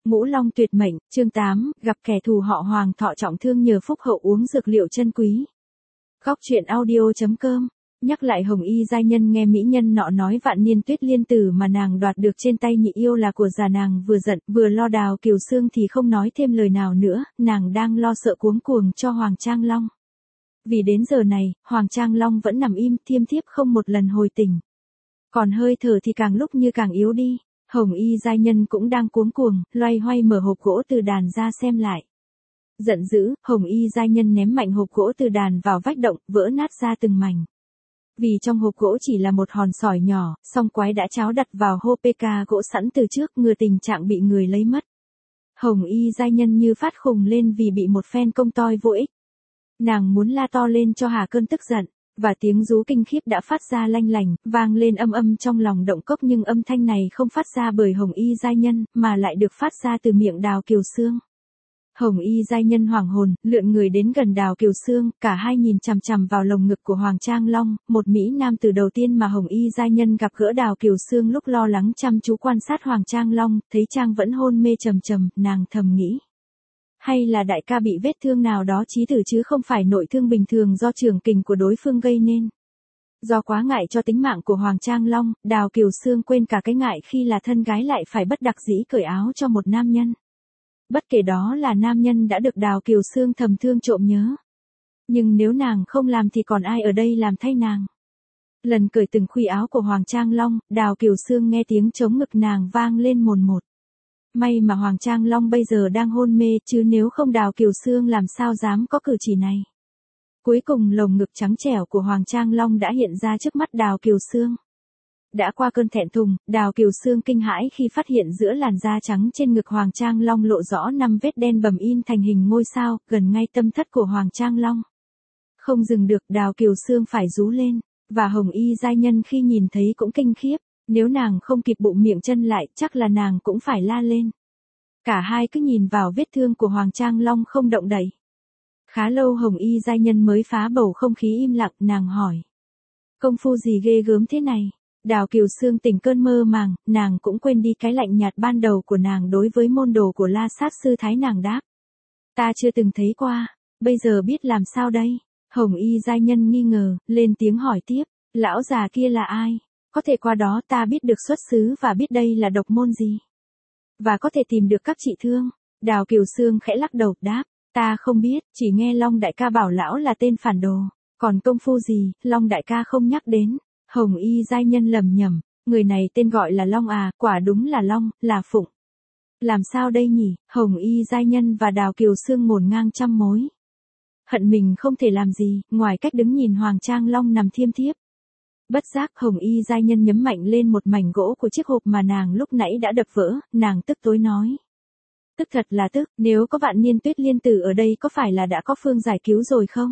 Ngũ Long tuyệt mệnh, chương 8, gặp kẻ thù họ Hoàng thọ trọng thương nhờ phúc hậu uống dược liệu chân quý. Góc truyện audio.com. Nhắc lại Hồng Y giai nhân nghe mỹ nhân nọ nói vạn niên tuyết liên tử mà nàng đoạt được trên tay nhị yêu là của già, nàng vừa giận vừa lo. Đào Kiều Sương thì không nói thêm lời nào nữa, nàng đang lo sợ cuống cuồng cho Hoàng Trang Long. Vì đến giờ này, Hoàng Trang Long vẫn nằm im thiêm thiếp không một lần hồi tỉnh. Còn hơi thở thì càng lúc như càng yếu đi. Hồng Y giai nhân cũng đang cuống cuồng, loay hoay mở hộp gỗ từ đàn ra xem lại. Giận dữ, Hồng Y giai nhân ném mạnh hộp gỗ từ đàn vào vách động, vỡ nát ra từng mảnh. Vì trong hộp gỗ chỉ là một hòn sỏi nhỏ, song quái đã cháo đặt vào hô PK gỗ sẵn từ trước, ngừa tình trạng bị người lấy mất. Hồng Y giai nhân như phát khùng lên vì bị một phen công toi vô ích. Nàng muốn la to lên cho hà cơn tức giận. Và tiếng rú kinh khiếp đã phát ra lanh lành, vang lên âm âm trong lòng động cốc, nhưng âm thanh này không phát ra bởi Hồng Y giai nhân, mà lại được phát ra từ miệng Đào Kiều Sương. Hồng Y giai nhân hoảng hồn, lượn người đến gần Đào Kiều Sương, cả hai nhìn chằm chằm vào lồng ngực của Hoàng Trang Long, một mỹ nam từ đầu tiên mà Hồng Y giai nhân gặp gỡ. Đào Kiều Sương lúc lo lắng chăm chú quan sát Hoàng Trang Long, thấy Trang vẫn hôn mê trầm trầm, nàng thầm nghĩ. Hay là đại ca bị vết thương nào đó chí tử chứ không phải nội thương bình thường do trường kình của đối phương gây nên. Do quá ngại cho tính mạng của Hoàng Trang Long, Đào Kiều Sương quên cả cái ngại khi là thân gái lại phải bất đắc dĩ cởi áo cho một nam nhân. Bất kể đó là nam nhân đã được Đào Kiều Sương thầm thương trộm nhớ. Nhưng nếu nàng không làm thì còn ai ở đây làm thay nàng. Lần cởi từng khuy áo của Hoàng Trang Long, Đào Kiều Sương nghe tiếng trống ngực nàng vang lên mồn một. May mà Hoàng Trang Long bây giờ đang hôn mê, chứ nếu không Đào Kiều Sương làm sao dám có cử chỉ này. Cuối cùng lồng ngực trắng trẻo của Hoàng Trang Long đã hiện ra trước mắt Đào Kiều Sương. Đã qua cơn thẹn thùng, Đào Kiều Sương kinh hãi khi phát hiện giữa làn da trắng trên ngực Hoàng Trang Long lộ rõ 5 vết đen bầm in thành hình ngôi sao, gần ngay tâm thất của Hoàng Trang Long. Không dừng được, Đào Kiều Sương phải rú lên, và Hồng Y giai nhân khi nhìn thấy cũng kinh khiếp. Nếu nàng không kịp bụng miệng chân lại, chắc là nàng cũng phải la lên. Cả hai cứ nhìn vào vết thương của Hoàng Trang Long không động đậy. Khá lâu Hồng Y giai nhân mới phá bầu không khí im lặng, nàng hỏi. Công phu gì ghê gớm thế này? Đào Kiều Sương tỉnh cơn mơ màng, nàng cũng quên đi cái lạnh nhạt ban đầu của nàng đối với môn đồ của La Sát sư Thái. Nàng đáp. Ta chưa từng thấy qua, bây giờ biết làm sao đây? Hồng Y giai nhân nghi ngờ, lên tiếng hỏi tiếp. Lão già kia là ai? Có thể qua đó ta biết được xuất xứ và biết đây là độc môn gì. Và có thể tìm được các trị thương. Đào Kiều Sương khẽ lắc đầu, đáp. Ta không biết, chỉ nghe Long đại ca bảo lão là tên phản đồ. Còn công phu gì, Long đại ca không nhắc đến. Hồng Y giai nhân lầm nhầm. Người này tên gọi là Long à, quả đúng là Long, là Phụng. Làm sao đây nhỉ? Hồng Y giai nhân và Đào Kiều Sương ngổn ngang trăm mối. Hận mình không thể làm gì, ngoài cách đứng nhìn Hoàng Trang Long nằm thiêm thiếp. Bất giác Hồng Y giai nhân nhấm mạnh lên một mảnh gỗ của chiếc hộp mà nàng lúc nãy đã đập vỡ, nàng tức tối nói. Tức thật là tức, nếu có vạn niên tuyết liên tử ở đây có phải là đã có phương giải cứu rồi không?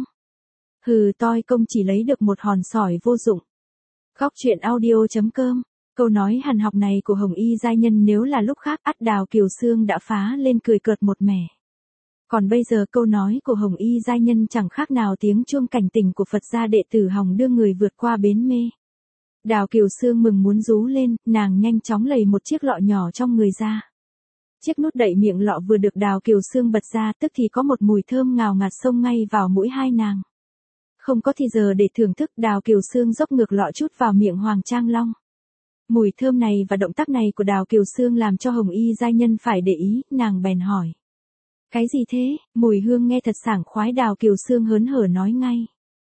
Hừ, toi công chỉ lấy được một hòn sỏi vô dụng. Góc truyện audio.com. Câu nói hàn học này của Hồng Y giai nhân nếu là lúc khác ắt Đào Kiều Sương đã phá lên cười cợt một mẻ. Còn bây giờ câu nói của Hồng Y giai nhân chẳng khác nào tiếng chuông cảnh tỉnh của Phật gia đệ tử hòng đưa người vượt qua bến mê. Đào Kiều Sương mừng muốn rú lên, nàng nhanh chóng lầy một chiếc lọ nhỏ trong người ra. Chiếc nút đậy miệng lọ vừa được Đào Kiều Sương bật ra, tức thì có một mùi thơm ngào ngạt xông ngay vào mũi hai nàng. Không có thì giờ để thưởng thức, Đào Kiều Sương dốc ngược lọ chút vào miệng Hoàng Trang Long. Mùi thơm này và động tác này của Đào Kiều Sương làm cho Hồng Y giai nhân phải để ý, nàng bèn hỏi. Cái gì thế? Mùi hương nghe thật sảng khoái. Đào Kiều Sương hớn hở nói ngay.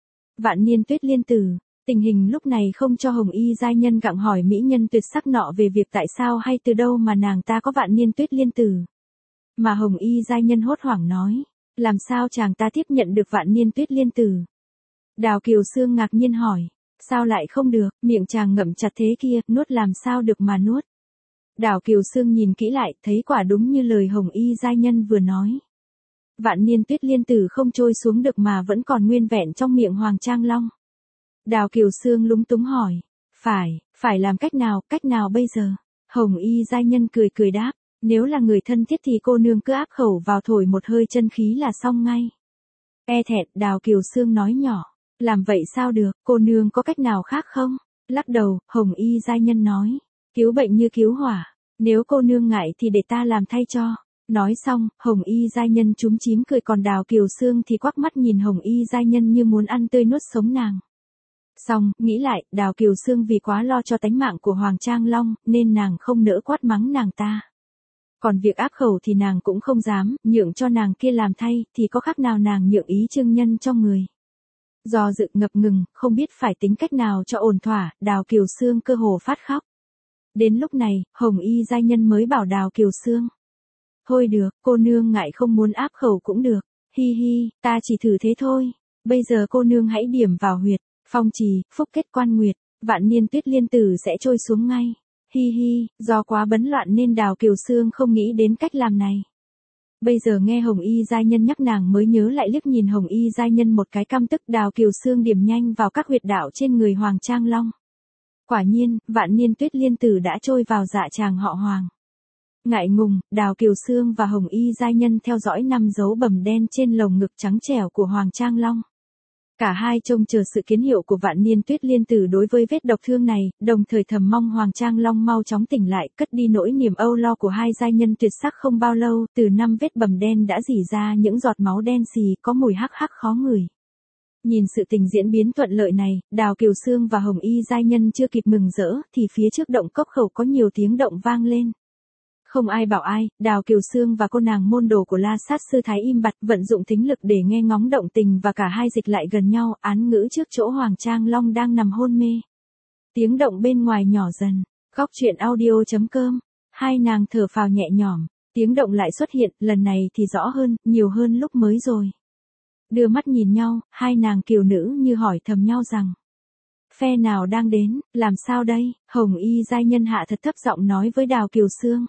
Vạn niên tuyết liên tử. Tình hình lúc này không cho Hồng Y giai nhân gặng hỏi mỹ nhân tuyệt sắc nọ về việc tại sao hay từ đâu mà nàng ta có vạn niên tuyết liên tử. Mà Hồng Y giai nhân hốt hoảng nói. Làm sao chàng ta tiếp nhận được vạn niên tuyết liên tử? Đào Kiều Sương ngạc nhiên hỏi. Sao lại không được, miệng chàng ngậm chặt thế kia, nuốt làm sao được mà nuốt. Đào Kiều Sương nhìn kỹ lại, thấy quả đúng như lời Hồng Y giai nhân vừa nói. Vạn niên tuyết liên tử không trôi xuống được mà vẫn còn nguyên vẹn trong miệng Hoàng Trang Long. Đào Kiều Sương lúng túng hỏi. Phải làm cách nào bây giờ? Hồng Y giai nhân cười cười đáp. Nếu là người thân thiết thì cô nương cứ áp khẩu vào thổi một hơi chân khí là xong ngay. E thẹn, Đào Kiều Sương nói nhỏ. Làm vậy sao được, cô nương có cách nào khác không? Lắc đầu, Hồng Y giai nhân nói. Cứu bệnh như cứu hỏa. Nếu cô nương ngại thì để ta làm thay cho. Nói xong, Hồng Y giai nhân chúm chím cười, còn Đào Kiều Sương thì quắc mắt nhìn Hồng Y giai nhân như muốn ăn tươi nuốt sống nàng. Xong, nghĩ lại, Đào Kiều Sương vì quá lo cho tánh mạng của Hoàng Trang Long, nên nàng không nỡ quát mắng nàng ta. Còn việc áp khẩu thì nàng cũng không dám, nhượng cho nàng kia làm thay, thì có khác nào nàng nhượng ý Trương Nhân cho người. Do dự ngập ngừng, không biết phải tính cách nào cho ổn thỏa, Đào Kiều Sương cơ hồ phát khóc. Đến lúc này, Hồng Y giai nhân mới bảo Đào Kiều Sương. Thôi được, cô nương ngại không muốn áp khẩu cũng được. Hi hi, ta chỉ thử thế thôi. Bây giờ cô nương hãy điểm vào huyệt, phong trì, phúc kết quan nguyệt, vạn niên tuyết liên tử sẽ trôi xuống ngay. Hi hi, do quá bấn loạn nên Đào Kiều Sương không nghĩ đến cách làm này. Bây giờ nghe Hồng Y giai nhân nhắc nàng mới nhớ lại, liếc nhìn Hồng Y giai nhân một cái căm tức. Đào Kiều Sương điểm nhanh vào các huyệt đạo trên người Hoàng Trang Long. Quả nhiên, vạn niên tuyết liên tử đã trôi vào dạ chàng họ Hoàng. Ngại ngùng, Đào Kiều Sương và Hồng Y giai nhân theo dõi 5 dấu bầm đen trên lồng ngực trắng trẻo của Hoàng Trang Long. Cả hai trông chờ sự kiến hiệu của vạn niên tuyết liên tử đối với vết độc thương này, đồng thời thầm mong Hoàng Trang Long mau chóng tỉnh lại, cất đi nỗi niềm âu lo của hai giai nhân tuyệt sắc. Không bao lâu, từ 5 vết bầm đen đã rỉ ra những giọt máu đen xì, có mùi hắc hắc khó ngửi. Nhìn sự tình diễn biến thuận lợi này, Đào Kiều Sương và Hồng Y giai nhân chưa kịp mừng rỡ, thì phía trước động cốc khẩu có nhiều tiếng động vang lên. Không ai bảo ai, Đào Kiều Sương và cô nàng môn đồ của La Sát Sư Thái im bặt, vận dụng thính lực để nghe ngóng động tình, và cả hai dịch lại gần nhau, án ngữ trước chỗ Hoàng Trang Long đang nằm hôn mê. Tiếng động bên ngoài nhỏ dần. Góc truyện audio.com. Hai nàng thở phào nhẹ nhõm. Tiếng động lại xuất hiện, lần này thì rõ hơn, nhiều hơn lúc mới rồi. Đưa mắt nhìn nhau, hai nàng kiều nữ như hỏi thầm nhau rằng: phe nào đang đến, làm sao đây? Hồng Y giai nhân hạ thật thấp giọng nói với Đào Kiều Sương.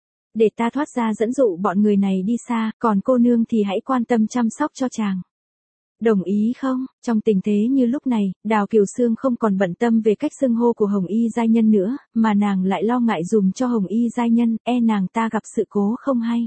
Để ta thoát ra dẫn dụ bọn người này đi xa, còn cô nương thì hãy quan tâm chăm sóc cho chàng. Đồng ý không? Trong tình thế như lúc này, Đào Kiều Sương không còn bận tâm về cách xưng hô của Hồng Y giai nhân nữa, mà nàng lại lo ngại dùm cho Hồng Y giai nhân, nàng ta gặp sự cố không hay.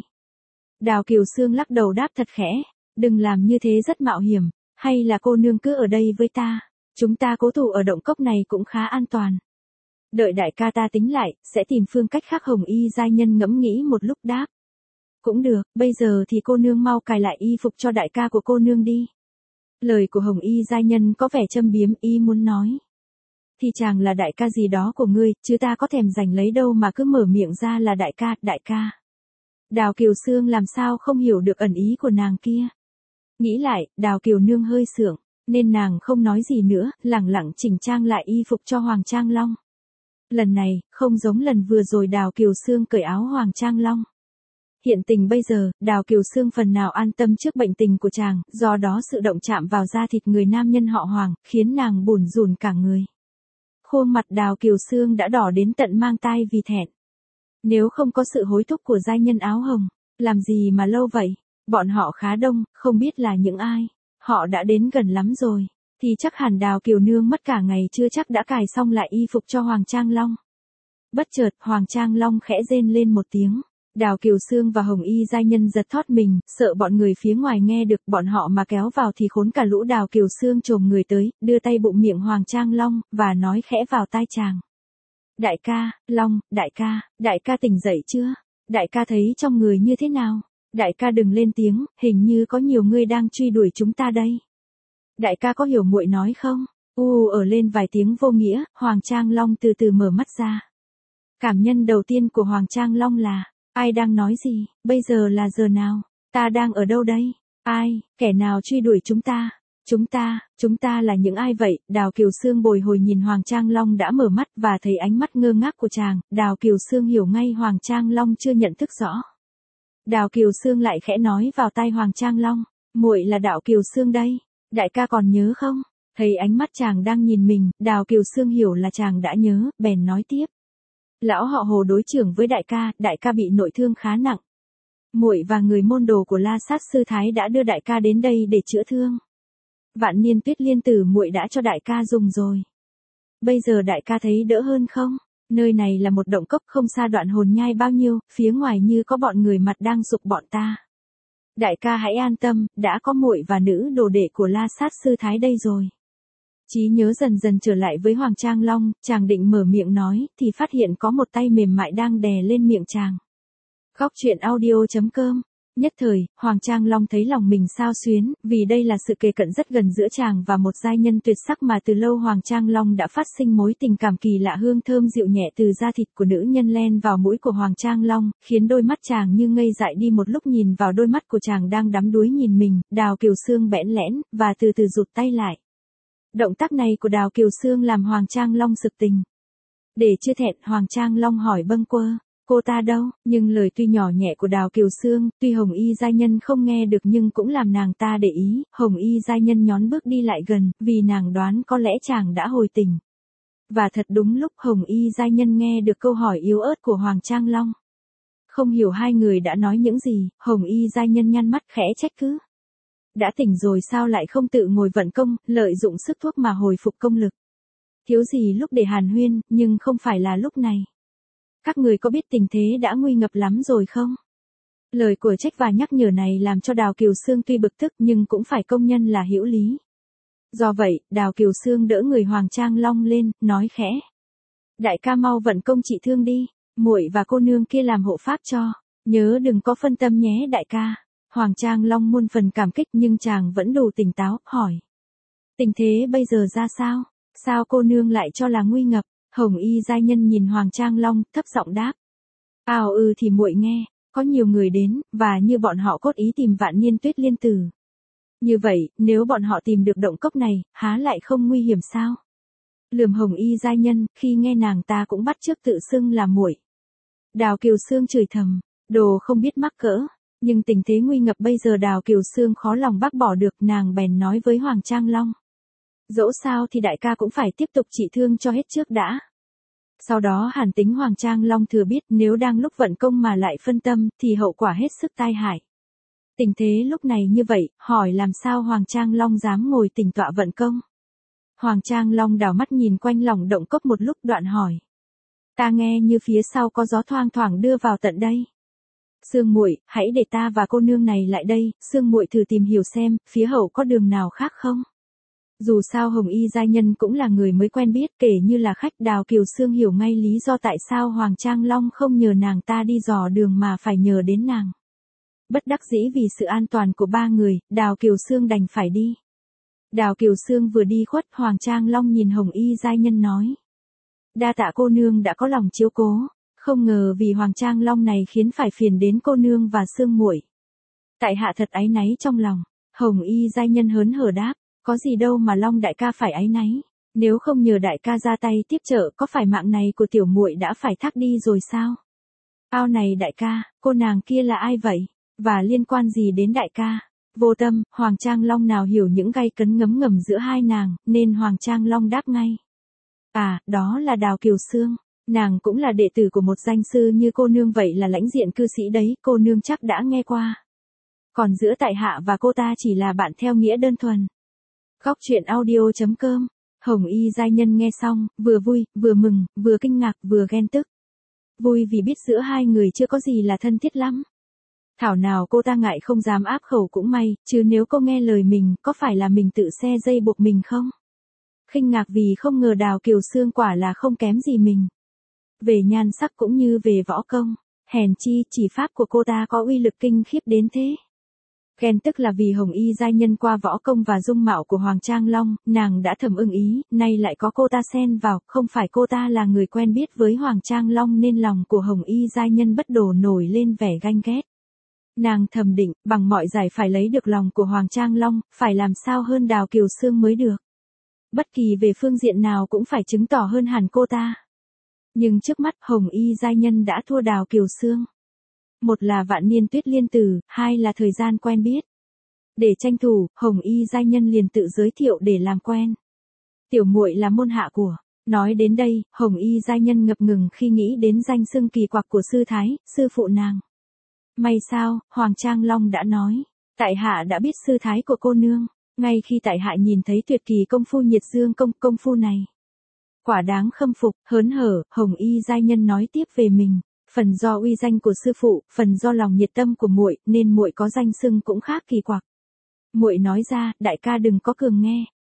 Đào Kiều Sương lắc đầu đáp thật khẽ, đừng làm như thế rất mạo hiểm, hay là cô nương cứ ở đây với ta, chúng ta cố thủ ở động cốc này cũng khá an toàn. Đợi đại ca ta tính lại, sẽ tìm phương cách khác. Hồng Y giai nhân ngẫm nghĩ một lúc đáp. Cũng được, bây giờ thì cô nương mau cài lại y phục cho đại ca của cô nương đi. Lời của Hồng Y giai nhân có vẻ châm biếm, y muốn nói. Thì chàng là đại ca gì đó của ngươi, chứ ta có thèm giành lấy đâu mà cứ mở miệng ra là đại ca, đại ca. Đào Kiều Sương làm sao không hiểu được ẩn ý của nàng kia. Nghĩ lại, Đào Kiều nương hơi sượng, nên nàng không nói gì nữa, lẳng lặng chỉnh trang lại y phục cho Hoàng Trang Long. Lần này, không giống lần vừa rồi Đào Kiều Sương cởi áo Hoàng Trang Long. Hiện tình bây giờ, Đào Kiều Sương phần nào an tâm trước bệnh tình của chàng, do đó sự động chạm vào da thịt người nam nhân họ Hoàng, khiến nàng bủn rủn cả người. Khuôn mặt Đào Kiều Sương đã đỏ đến tận mang tai vì thẹn. Nếu không có sự hối thúc của giai nhân áo hồng, làm gì mà lâu vậy? Bọn họ khá đông, không biết là những ai. Họ đã đến gần lắm rồi. Thì chắc hẳn Đào Kiều nương mất cả ngày chưa chắc đã cài xong lại y phục cho Hoàng Trang Long. Bất chợt, Hoàng Trang Long khẽ rên lên một tiếng. Đào Kiều Sương và Hồng Y giai nhân giật thót mình, sợ bọn người phía ngoài nghe được, bọn họ mà kéo vào thì khốn cả lũ. Đào Kiều Sương chồm người tới, đưa tay bụng miệng Hoàng Trang Long, và nói khẽ vào tai chàng. Đại ca, Long, đại ca tỉnh dậy chưa? Đại ca thấy trong người như thế nào? Đại ca đừng lên tiếng, hình như có nhiều người đang truy đuổi chúng ta đây. Đại ca có hiểu muội nói không? Ở lên vài tiếng vô nghĩa, Hoàng Trang Long từ từ mở mắt ra. Cảm nhân đầu tiên của Hoàng Trang Long là, ai đang nói gì, bây giờ là giờ nào, ta đang ở đâu đây, ai, kẻ nào truy đuổi chúng ta, chúng ta là những ai vậy? Đào Kiều Sương bồi hồi nhìn Hoàng Trang Long đã mở mắt và thấy ánh mắt ngơ ngác của chàng, Đào Kiều Sương hiểu ngay Hoàng Trang Long chưa nhận thức rõ. Đào Kiều Sương lại khẽ nói vào tai Hoàng Trang Long, muội là Đào Kiều Sương đây, đại ca còn nhớ không? Thấy ánh mắt chàng đang nhìn mình, Đào Kiều Sương hiểu là chàng đã nhớ, bèn nói tiếp. Lão họ Hồ đối chưởng với đại ca bị nội thương khá nặng. Muội và người môn đồ của La Sát Sư Thái đã đưa đại ca đến đây để chữa thương. Vạn niên tuyết liên tử muội đã cho đại ca dùng rồi. Bây giờ đại ca thấy đỡ hơn không? Nơi này là một động cốc không xa Đoạn Hồn Nhai bao nhiêu, phía ngoài như có bọn người mặt đang giục bọn ta. Đại ca hãy an tâm, đã có muội và nữ đồ đệ của La Sát Sư Thái đây rồi. Trí nhớ dần dần trở lại với Hoàng Trang Long, chàng định mở miệng nói, thì phát hiện có một tay mềm mại đang đè lên miệng chàng. Góc truyện audio.com. Nhất thời, Hoàng Trang Long thấy lòng mình xao xuyến, vì đây là sự kề cận rất gần giữa chàng và một giai nhân tuyệt sắc mà từ lâu Hoàng Trang Long đã phát sinh mối tình cảm kỳ lạ, hương thơm dịu nhẹ từ da thịt của nữ nhân len vào mũi của Hoàng Trang Long, khiến đôi mắt chàng như ngây dại đi một lúc nhìn vào đôi mắt của chàng đang đắm đuối nhìn mình, Đào Kiều Sương bẽn lẽn, và từ từ rụt tay lại. Động tác này của Đào Kiều Sương làm Hoàng Trang Long sực tình. Để chưa thẹn, Hoàng Trang Long hỏi bâng quơ, cô ta đâu? Nhưng lời tuy nhỏ nhẹ của Đào Kiều Sương, tuy Hồng Y giai nhân không nghe được nhưng cũng làm nàng ta để ý. Hồng Y giai nhân nhón bước đi lại gần, vì nàng đoán có lẽ chàng đã hồi tình. Và thật đúng lúc Hồng Y giai nhân nghe được câu hỏi yếu ớt của Hoàng Trang Long. Không hiểu hai người đã nói những gì, Hồng Y giai nhân nhăn mắt khẽ trách cứ. Đã tỉnh rồi sao lại không tự ngồi vận công, lợi dụng sức thuốc mà hồi phục công lực. Thiếu gì lúc để hàn huyên, nhưng không phải là lúc này. Các người có biết tình thế đã nguy ngập lắm rồi không? Lời của trách và nhắc nhở này làm cho Đào Kiều Sương tuy bực tức nhưng cũng phải công nhân là hữu lý. Do vậy, Đào Kiều Sương đỡ người Hoàng Trang Long lên, nói khẽ. Đại ca mau vận công trị thương đi, muội và cô nương kia làm hộ pháp cho. Nhớ đừng có phân tâm nhé đại ca. Hoàng Trang Long muôn phần cảm kích nhưng chàng vẫn đủ tỉnh táo, hỏi. Tình thế bây giờ ra sao? Sao cô nương lại cho là nguy ngập? Hồng Y giai nhân nhìn Hoàng Trang Long, thấp giọng đáp. Thì muội nghe, có nhiều người đến, và như bọn họ cốt ý tìm Vạn Niên Tuyết Liên Tử. Như vậy, nếu bọn họ tìm được động cốc này, há lại không nguy hiểm sao? Lườm Hồng Y giai nhân, khi nghe nàng ta cũng bắt chước tự xưng là muội. Đào Kiều Sương chửi thầm, đồ không biết mắc cỡ. Nhưng tình thế nguy ngập bây giờ Đào Kiều Sương khó lòng bác bỏ được, nàng bèn nói với Hoàng Trang Long. Dẫu sao thì đại ca cũng phải tiếp tục trị thương cho hết trước đã. Sau đó hàn tính Hoàng Trang Long thừa biết nếu đang lúc vận công mà lại phân tâm thì hậu quả hết sức tai hại. Tình thế lúc này như vậy, hỏi làm sao Hoàng Trang Long dám ngồi tĩnh tọa vận công. Hoàng Trang Long đảo mắt nhìn quanh lòng động cốc một lúc đoạn hỏi. Ta nghe như phía sau có gió thoang thoảng đưa vào tận đây. Sương muội, hãy để ta và cô nương này lại đây, Sương muội thử tìm hiểu xem, phía hậu có đường nào khác không? Dù sao Hồng Y giai nhân cũng là người mới quen biết, kể như là khách. Đào Kiều Sương hiểu ngay lý do tại sao Hoàng Trang Long không nhờ nàng ta đi dò đường mà phải nhờ đến nàng. Bất đắc dĩ vì sự an toàn của ba người, Đào Kiều Sương đành phải đi. Đào Kiều Sương vừa đi khuất, Hoàng Trang Long nhìn Hồng Y giai nhân nói. Đa tạ cô nương đã có lòng chiếu cố. Không ngờ vì Hoàng Trang Long này khiến phải phiền đến cô nương và Sương muội. Tại hạ thật áy náy trong lòng. Hồng Y giai nhân hớn hở đáp, có gì đâu mà Long đại ca phải áy náy. Nếu không nhờ đại ca ra tay tiếp trợ, có phải mạng này của tiểu muội đã phải thác đi rồi sao? Này đại ca, cô nàng kia là ai vậy? Và liên quan gì đến đại ca? Vô tâm, Hoàng Trang Long nào hiểu những gay cấn ngấm ngầm giữa hai nàng, nên Hoàng Trang Long đáp ngay. Đó là Đào Kiều Sương. Nàng cũng là đệ tử của một danh sư như cô nương vậy, là lãnh diện cư sĩ đấy, cô nương chắc đã nghe qua. Còn giữa tại hạ và cô ta chỉ là bạn theo nghĩa đơn thuần. Góc truyện audio.com. Hồng Y giai nhân nghe xong, vừa vui, vừa mừng, vừa kinh ngạc, vừa ghen tức. Vui vì biết giữa hai người chưa có gì là thân thiết lắm. Thảo nào cô ta ngại không dám áp khẩu cũng may, chứ nếu cô nghe lời mình, có phải là mình tự xe dây buộc mình không? Kinh ngạc vì không ngờ Đào Kiều Sương quả là không kém gì mình. Về nhan sắc cũng như về võ công, hèn chi chỉ pháp của cô ta có uy lực kinh khiếp đến thế. Ghen tức là vì Hồng Y giai nhân qua võ công và dung mạo của Hoàng Trang Long, nàng đã thầm ưng ý, nay lại có cô ta xen vào, không phải cô ta là người quen biết với Hoàng Trang Long nên lòng của Hồng Y giai nhân bất đổ nổi lên vẻ ganh ghét. Nàng thầm định, bằng mọi giải phải lấy được lòng của Hoàng Trang Long, phải làm sao hơn Đào Kiều Sương mới được. Bất kỳ về phương diện nào cũng phải chứng tỏ hơn hẳn cô ta. Nhưng trước mắt Hồng Y giai nhân đã thua Đào Kiều Sương. Một là Vạn Niên Tuyết Liên Tử, hai là thời gian quen biết. Để tranh thủ, Hồng Y giai nhân liền tự giới thiệu để làm quen. Tiểu muội là môn hạ của. Nói đến đây, Hồng Y giai nhân ngập ngừng khi nghĩ đến danh xưng kỳ quặc của sư thái, sư phụ nàng. May sao, Hoàng Trang Long đã nói, tại hạ đã biết sư thái của cô nương, ngay khi tại hạ nhìn thấy tuyệt kỳ công phu Nhiệt Dương công phu này. Quả đáng khâm phục, hớn hở, Hồng Y giai nhân nói tiếp về mình, phần do uy danh của sư phụ, phần do lòng nhiệt tâm của muội, nên muội có danh xưng cũng khác kỳ quặc. Muội nói ra, đại ca đừng có cường nghe,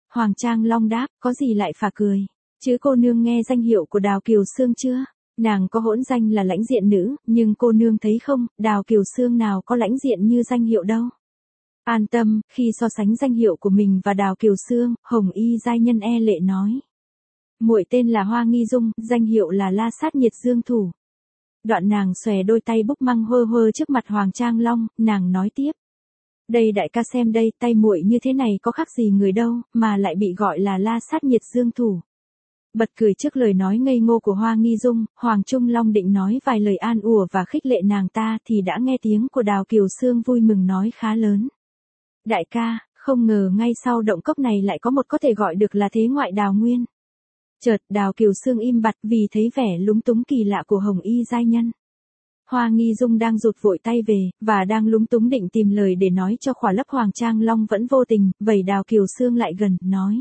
Hoàng Trang Long đáp, có gì lại phà cười. Chứ cô nương nghe danh hiệu của Đào Kiều Sương chưa? Nàng có hỗn danh là lãnh diện nữ, nhưng cô nương thấy không, Đào Kiều Sương nào có lãnh diện như danh hiệu đâu. An tâm, khi so sánh danh hiệu của mình và Đào Kiều Sương, Hồng Y giai nhân e lệ nói. Muội tên là Hoa Nghi Dung, danh hiệu là La Sát Nhiệt Dương Thủ. Đoạn nàng xòe đôi tay búp măng hơ hơ trước mặt Hoàng Trang Long, nàng nói tiếp. Đây đại ca xem đây, tay muội như thế này có khác gì người đâu, mà lại bị gọi là La Sát Nhiệt Dương Thủ. Bật cười trước lời nói ngây ngô của Hoa Nghi Dung, Hoàng Trung Long định nói vài lời an ủa và khích lệ nàng ta thì đã nghe tiếng của Đào Kiều Sương vui mừng nói khá lớn. Đại ca, không ngờ ngay sau động cốc này lại có một có thể gọi được là thế ngoại Đào Nguyên. Chợt Đào Kiều Sương im bặt vì thấy vẻ lúng túng kỳ lạ của Hồng Y giai nhân. Hoa Nghi Dung đang rụt vội tay về, và đang lúng túng định tìm lời để nói cho khỏa lấp Hoàng Trang Long vẫn vô tình, vẩy Đào Kiều Sương lại gần, nói.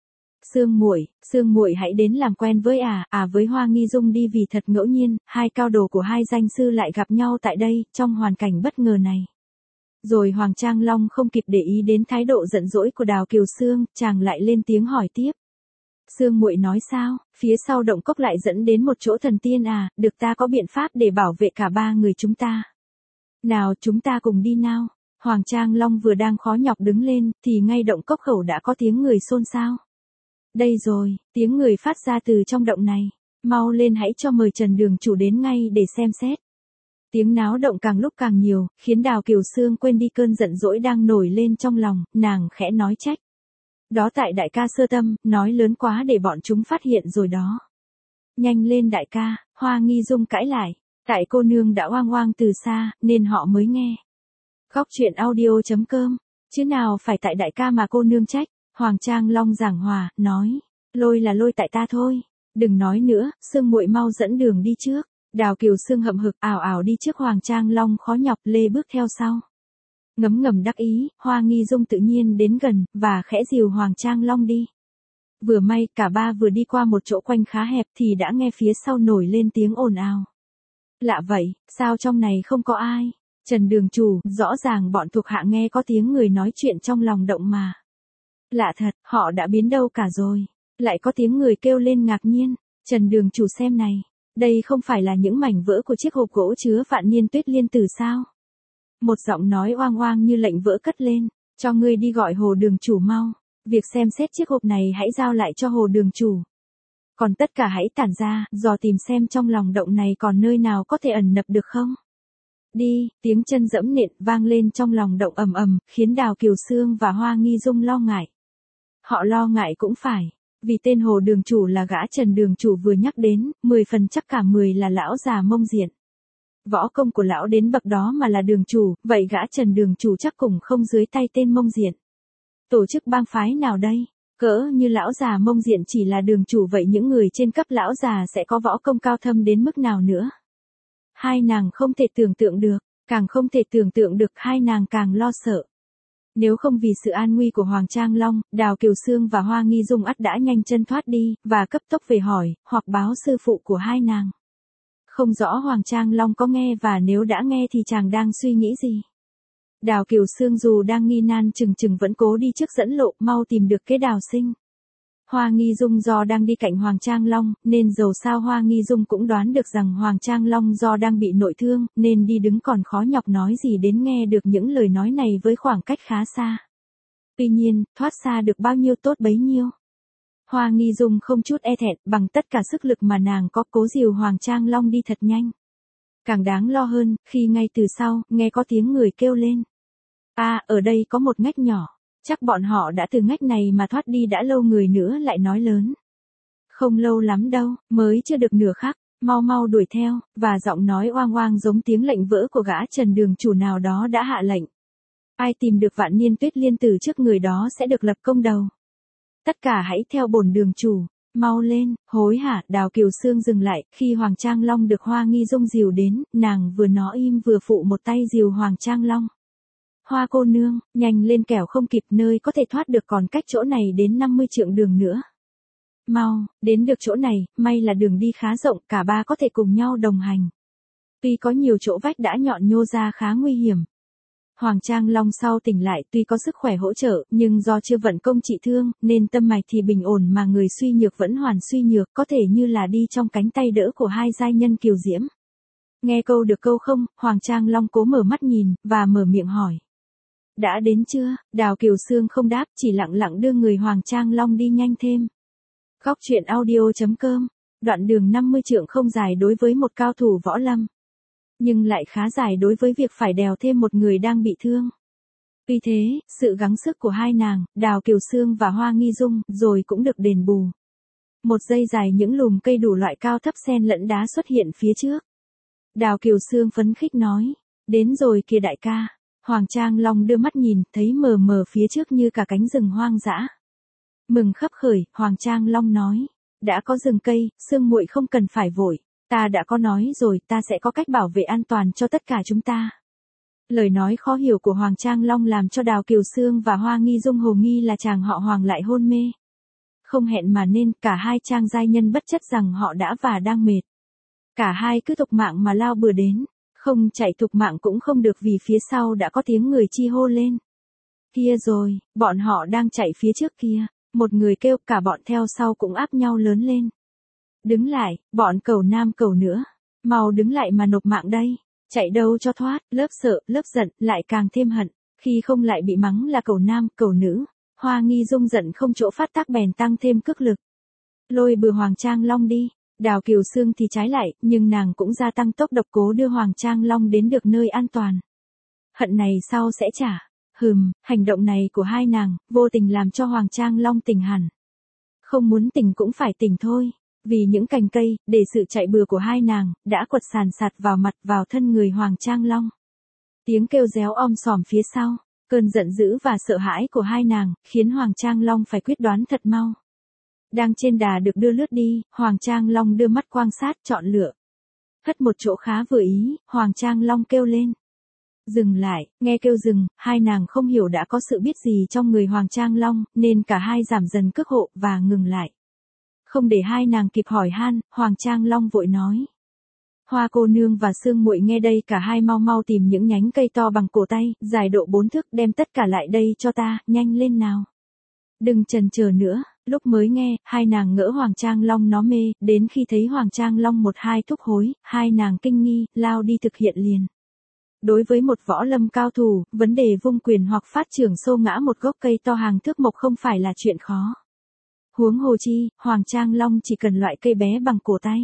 Sương muội hãy đến làm quen với với Hoa Nghi Dung đi vì thật ngẫu nhiên, hai cao đồ của hai danh sư lại gặp nhau tại đây, trong hoàn cảnh bất ngờ này. Rồi Hoàng Trang Long không kịp để ý đến thái độ giận dỗi của Đào Kiều Sương, chàng lại lên tiếng hỏi tiếp. Sương muội nói sao, phía sau động cốc lại dẫn đến một chỗ thần tiên được ta có biện pháp để bảo vệ cả ba người chúng ta. Nào chúng ta cùng đi nào. Hoàng Trang Long vừa đang khó nhọc đứng lên, thì ngay động cốc khẩu đã có tiếng người xôn xao. Đây rồi, tiếng người phát ra từ trong động này. Mau lên hãy cho mời Trần Đường chủ đến ngay để xem xét. Tiếng náo động càng lúc càng nhiều, khiến Đào Kiều Sương quên đi cơn giận dỗi đang nổi lên trong lòng, nàng khẽ nói trách. Đó tại đại ca sơ tâm, nói lớn quá để bọn chúng phát hiện rồi đó. Nhanh lên đại ca, Hoa Nghi Dung cãi lại. Tại cô nương đã oang oang từ xa, nên họ mới nghe. Góc truyện audio.com, chứ nào phải tại đại ca mà cô nương trách. Hoàng Trang Long giảng hòa, nói. Lôi là lôi tại ta thôi. Đừng nói nữa, Sương muội mau dẫn đường đi trước. Đào Kiều Sương hậm hực ảo ảo đi trước Hoàng Trang Long khó nhọc lê bước theo sau. Ngấm ngầm đắc ý, Hoa Nghi Dung tự nhiên đến gần, và khẽ dìu Hoàng Trang Long đi. Vừa may, cả ba vừa đi qua một chỗ quanh khá hẹp thì đã nghe phía sau nổi lên tiếng ồn ào. Lạ vậy, sao trong này không có ai? Trần Đường chủ, rõ ràng bọn thuộc hạ nghe có tiếng người nói chuyện trong lòng động mà. Lạ thật, họ đã biến đâu cả rồi. Lại có tiếng người kêu lên ngạc nhiên. Trần Đường chủ xem này. Đây không phải là những mảnh vỡ của chiếc hộp gỗ chứa vạn niên tuyết liên tử sao? Một giọng nói oang oang như lệnh vỡ cất lên. Cho ngươi đi gọi Hồ Đường chủ mau. Việc xem xét chiếc hộp này hãy giao lại cho Hồ Đường chủ. Còn tất cả hãy tản ra, dò tìm xem trong lòng động này còn nơi nào có thể ẩn nấp được không? Đi, tiếng chân dẫm nện vang lên trong lòng động ầm ầm, khiến Đào Kiều Sương và Hoa Nghi Dung lo ngại. Họ lo ngại cũng phải, vì tên Hồ Đường chủ là gã Trần Đường chủ vừa nhắc đến, 10 phần chắc cả 10 là lão già Mông Diện. Võ công của lão đến bậc đó mà là đường chủ, vậy gã Trần Đường chủ chắc cũng không dưới tay tên Mông Diện. Tổ chức bang phái nào đây? Cỡ như lão già Mông Diện chỉ là đường chủ vậy những người trên cấp lão già sẽ có võ công cao thâm đến mức nào nữa? Hai nàng không thể tưởng tượng được, càng không thể tưởng tượng được hai nàng càng lo sợ. Nếu không vì sự an nguy của Hoàng Trang Long, Đào Kiều Sương và Hoa Nghi Dung ắt đã nhanh chân thoát đi, và cấp tốc về hỏi, hoặc báo sư phụ của hai nàng. Không rõ Hoàng Trang Long có nghe và nếu đã nghe thì chàng đang suy nghĩ gì. Đào Kiều Sương dù đang nghi nan chừng chừng vẫn cố đi trước dẫn lộ, mau tìm được kế Đào sinh. Hoa Nghi Dung do đang đi cạnh Hoàng Trang Long, nên dầu sao Hoa Nghi Dung cũng đoán được rằng Hoàng Trang Long do đang bị nội thương, nên đi đứng còn khó nhọc nói gì đến nghe được những lời nói này với khoảng cách khá xa. Tuy nhiên, thoát xa được bao nhiêu tốt bấy nhiêu. Hoa Nghi Dung không chút e thẹn, bằng tất cả sức lực mà nàng có cố dìu Hoàng Trang Long đi thật nhanh. Càng đáng lo hơn, khi ngay từ sau, nghe có tiếng người kêu lên. Ở đây có một ngách nhỏ. Chắc bọn họ đã từ ngách này mà thoát đi đã lâu. Người nữa lại nói lớn. Không lâu lắm đâu, mới chưa được nửa khắc, mau mau đuổi theo, và giọng nói oang oang giống tiếng lệnh vỡ của gã Trần Đường chủ nào đó đã hạ lệnh. Ai tìm được vạn niên tuyết liên tử trước người đó sẽ được lập công đầu. Tất cả hãy theo bổn đường chủ, mau lên, hối hả. Đào Kiều Sương dừng lại, khi Hoàng Trang Long được Hoa Nghi Dung dìu đến, nàng vừa nói im vừa phụ một tay dìu Hoàng Trang Long. Hoa cô nương, nhanh lên kẻo không kịp, nơi có thể thoát được còn cách chỗ này đến 50 trượng đường nữa. Mau, đến được chỗ này, may là đường đi khá rộng, cả ba có thể cùng nhau đồng hành. Tuy có nhiều chỗ vách đã nhọn nhô ra khá nguy hiểm. Hoàng Trang Long sau tỉnh lại tuy có sức khỏe hỗ trợ, nhưng do chưa vận công trị thương, nên tâm mạch thì bình ổn mà người suy nhược vẫn hoàn suy nhược, có thể như là đi trong cánh tay đỡ của hai giai nhân kiều diễm. Nghe câu được câu không, Hoàng Trang Long cố mở mắt nhìn, và mở miệng hỏi. Đã đến chưa? Đào Kiều Sương không đáp, chỉ lặng lặng đưa người Hoàng Trang Long đi nhanh thêm. Góc truyện audio.com. Đoạn đường 50 trượng không dài đối với một cao thủ võ lâm, nhưng lại khá dài đối với việc phải đèo thêm một người đang bị thương. Vì thế, sự gắng sức của hai nàng, Đào Kiều Sương và Hoa Nghi Dung, rồi cũng được đền bù. Một dây dài những lùm cây đủ loại cao thấp xen lẫn đá xuất hiện phía trước. Đào Kiều Sương phấn khích nói, đến rồi kìa đại ca. Hoàng Trang Long đưa mắt nhìn, thấy mờ mờ phía trước như cả cánh rừng hoang dã. Mừng khấp khởi, Hoàng Trang Long nói, đã có rừng cây, Sương muội không cần phải vội, ta đã có nói rồi, ta sẽ có cách bảo vệ an toàn cho tất cả chúng ta. Lời nói khó hiểu của Hoàng Trang Long làm cho Đào Kiều Sương và Hoa Nghi Dung hồ nghi là chàng họ Hoàng lại hôn mê. Không hẹn mà nên, cả hai trang giai nhân bất chấp rằng họ đã và đang mệt. Cả hai cứ thục mạng mà lao bừa đến, không chạy thục mạng cũng không được vì phía sau đã có tiếng người chi hô lên. Kia rồi, bọn họ đang chạy phía trước kia, một người kêu, cả bọn theo sau cũng áp nhau lớn lên. Đứng lại, bọn cẩu nam cẩu nữa, mau đứng lại mà nộp mạng đây, chạy đâu cho thoát, lớp sợ, lớp giận, lại càng thêm hận, khi không lại bị mắng là cẩu nam, cẩu nữ. Hoa Nghi Dung giận không chỗ phát tác bèn tăng thêm cước lực. Lôi bừa Hoàng Trang Long đi. Đào Kiều Sương thì trái lại, nhưng nàng cũng gia tăng tốc độ cố đưa Hoàng Trang Long đến được nơi an toàn. Hận này sau sẽ trả. Hành động này của hai nàng, vô tình làm cho Hoàng Trang Long tỉnh hẳn. Không muốn tỉnh cũng phải tỉnh thôi, vì những cành cây, để sự chạy bừa của hai nàng, đã quật sàn sạt vào mặt vào thân người Hoàng Trang Long. Tiếng kêu réo sòm phía sau, cơn giận dữ và sợ hãi của hai nàng, khiến Hoàng Trang Long phải quyết đoán thật mau. Đang trên đà được đưa lướt đi, Hoàng Trang Long đưa mắt quan sát chọn lựa. Hất một chỗ khá vừa ý, Hoàng Trang Long kêu lên. Dừng lại, nghe kêu dừng, hai nàng không hiểu đã có sự biết gì trong người Hoàng Trang Long, nên cả hai giảm dần cước hộ và ngừng lại. Không để hai nàng kịp hỏi han, Hoàng Trang Long vội nói. Hoa cô nương và Sương muội nghe đây, cả hai mau mau tìm những nhánh cây to bằng cổ tay, dài độ 4 thước, đem tất cả lại đây cho ta, nhanh lên nào. Đừng chần chờ nữa. Lúc mới nghe, hai nàng ngỡ Hoàng Trang Long nó mê, đến khi thấy Hoàng Trang Long một hai thúc hối, hai nàng kinh nghi, lao đi thực hiện liền. Đối với một võ lâm cao thủ, vấn đề vung quyền hoặc phát trưởng xô ngã một gốc cây to hàng thước mộc không phải là chuyện khó. Huống hồ chi, Hoàng Trang Long chỉ cần loại cây bé bằng cổ tay.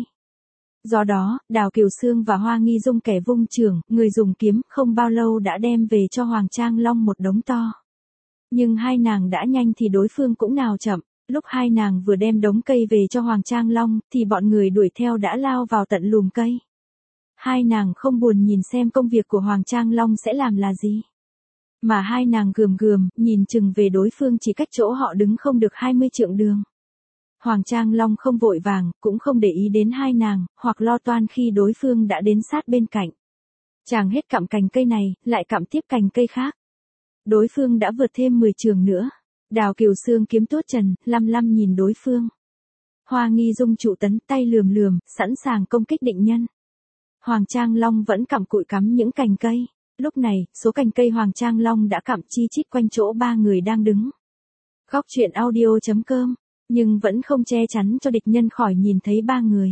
Do đó, Đào Kiều Sương và Hoa Nghi Dung kẻ vung chưởng, người dùng kiếm, không bao lâu đã đem về cho Hoàng Trang Long một đống to. Nhưng hai nàng đã nhanh thì đối phương cũng nào chậm. Lúc hai nàng vừa đem đống cây về cho Hoàng Trang Long, thì bọn người đuổi theo đã lao vào tận lùm cây. Hai nàng không buồn nhìn xem công việc của Hoàng Trang Long sẽ làm là gì. Mà hai nàng gườm, nhìn chừng về đối phương chỉ cách chỗ họ đứng không được 20 trượng đường. Hoàng Trang Long không vội vàng, cũng không để ý đến hai nàng, hoặc lo toan khi đối phương đã đến sát bên cạnh. Chàng hết cặm cành cây này, lại cặm tiếp cành cây khác. Đối phương đã vượt thêm 10 trượng nữa. Đào Kiều Sương kiếm tuốt trần, lăm nhìn đối phương. Hoa Nghi Dung trụ tấn, tay lườm, sẵn sàng công kích định nhân. Hoàng Trang Long vẫn cặm cụi cắm những cành cây. Lúc này, số cành cây Hoàng Trang Long đã cặm chi chít quanh chỗ ba người đang đứng. Góc truyện audio.com, nhưng vẫn không che chắn cho địch nhân khỏi nhìn thấy ba người.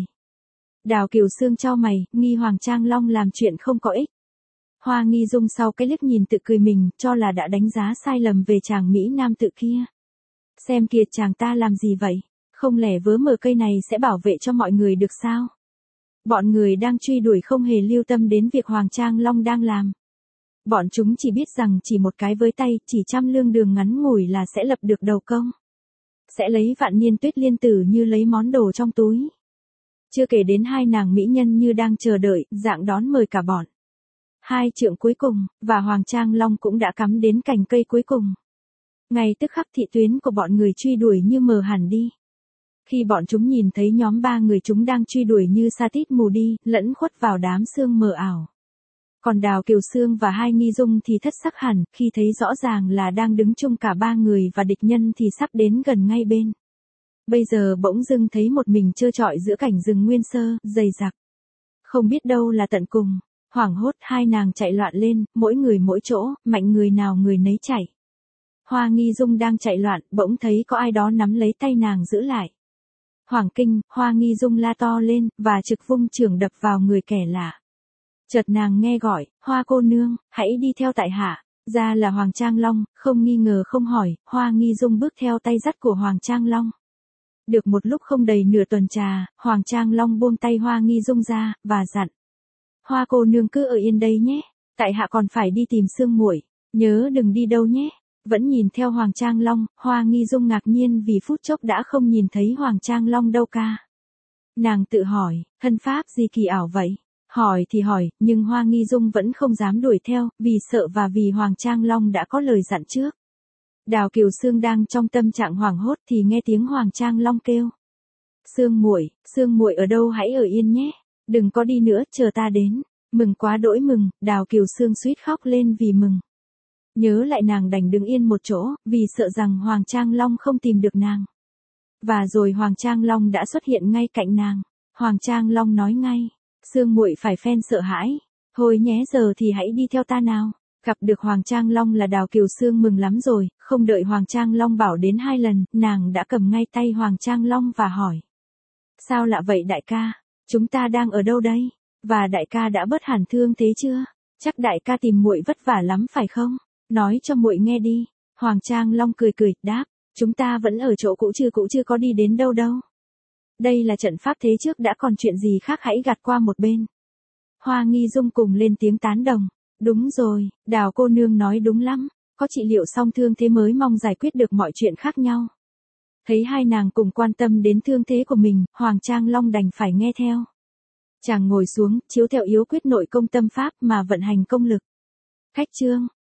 Đào Kiều Sương chau mày, nghi Hoàng Trang Long làm chuyện không có ích. Hoa Nghi Dung sau cái liếc nhìn tự cười mình, cho là đã đánh giá sai lầm về chàng Mỹ Nam tự kia. Xem kìa chàng ta làm gì vậy? Không lẽ vớ mờ cây này sẽ bảo vệ cho mọi người được sao? Bọn người đang truy đuổi không hề lưu tâm đến việc Hoàng Trang Long đang làm. Bọn chúng chỉ biết rằng chỉ một cái với tay, chỉ 100 lương đường ngắn ngủi là sẽ lập được đầu công. Sẽ lấy vạn niên tuyết liên tử như lấy món đồ trong túi. Chưa kể đến hai nàng mỹ nhân như đang chờ đợi, dạng đón mời cả bọn. 2 trượng cuối cùng, và Hoàng Trang Long cũng đã cắm đến cành cây cuối cùng. Ngay tức khắc thị tuyến của bọn người truy đuổi như mờ hẳn đi. Khi bọn chúng nhìn thấy nhóm 3 người chúng đang truy đuổi như sa tít mù đi, lẫn khuất vào đám sương mờ ảo. Còn Đào Kiều Sương và Hai Nghi Dung thì thất sắc hẳn, khi thấy rõ ràng là đang đứng chung cả ba người và địch nhân thì sắp đến gần ngay bên. Bây giờ bỗng dưng thấy một mình trơ trọi giữa cảnh rừng nguyên sơ, dày đặc. Không biết đâu là tận cùng. Hoảng hốt hai nàng chạy loạn lên, mỗi người mỗi chỗ, mạnh người nào người nấy chạy. Hoa Nghi Dung đang chạy loạn, bỗng thấy có ai đó nắm lấy tay nàng giữ lại. Hoàng kinh, Hoa Nghi Dung la to lên, và trực vung chưởng đập vào người kẻ lạ. Chợt nàng nghe gọi, Hoa cô nương, hãy đi theo tại hạ. Ra là Hoàng Trang Long, không nghi ngờ không hỏi, Hoa Nghi Dung bước theo tay dắt của Hoàng Trang Long. Được một lúc không đầy nửa tuần trà, Hoàng Trang Long buông tay Hoa Nghi Dung ra, và dặn. Hoa cô nương cứ ở yên đây nhé, tại hạ còn phải đi tìm Sương Muội, nhớ đừng đi đâu nhé. Vẫn nhìn theo Hoàng Trang Long, Hoa Nghi Dung ngạc nhiên vì phút chốc đã không nhìn thấy Hoàng Trang Long đâu ca. Nàng tự hỏi, thân pháp gì kỳ ảo vậy? Hỏi thì hỏi, nhưng Hoa Nghi Dung vẫn không dám đuổi theo, vì sợ và vì Hoàng Trang Long đã có lời dặn trước. Đào Kiều Sương đang trong tâm trạng hoảng hốt thì nghe tiếng Hoàng Trang Long kêu. Sương muội ở đâu hãy ở yên nhé, đừng có đi nữa, chờ ta đến. Mừng quá đỗi mừng, Đào Kiều Sương suýt khóc lên vì mừng. Nhớ lại nàng đành đứng yên một chỗ, vì sợ rằng Hoàng Trang Long không tìm được nàng. Và rồi Hoàng Trang Long đã xuất hiện ngay cạnh nàng. Hoàng Trang Long nói ngay, Sương muội phải phen sợ hãi. Thôi nhé, giờ thì hãy đi theo ta nào. Gặp được Hoàng Trang Long là Đào Kiều Sương mừng lắm rồi, không đợi Hoàng Trang Long bảo đến 2 lần, nàng đã cầm ngay tay Hoàng Trang Long và hỏi. Sao lạ vậy đại ca? Chúng ta đang ở đâu đây? Và đại ca đã bớt hẳn thương thế chưa? Chắc đại ca tìm muội vất vả lắm phải không? Nói cho muội nghe đi. Hoàng Trang Long cười cười, đáp, chúng ta vẫn ở chỗ cũ chưa có đi đến đâu đâu. Đây là trận pháp thế trước đã, còn chuyện gì khác hãy gạt qua một bên. Hoa Nghi Dung cùng lên tiếng tán đồng. Đúng rồi, Đào cô nương nói đúng lắm, có trị liệu xong thương thế mới mong giải quyết được mọi chuyện khác nhau. Thấy hai nàng cùng quan tâm đến thương thế của mình, Hoàng Trang Long đành phải nghe theo. Chàng ngồi xuống, chiếu theo yếu quyết nội công tâm pháp mà vận hành công lực. Khách trương,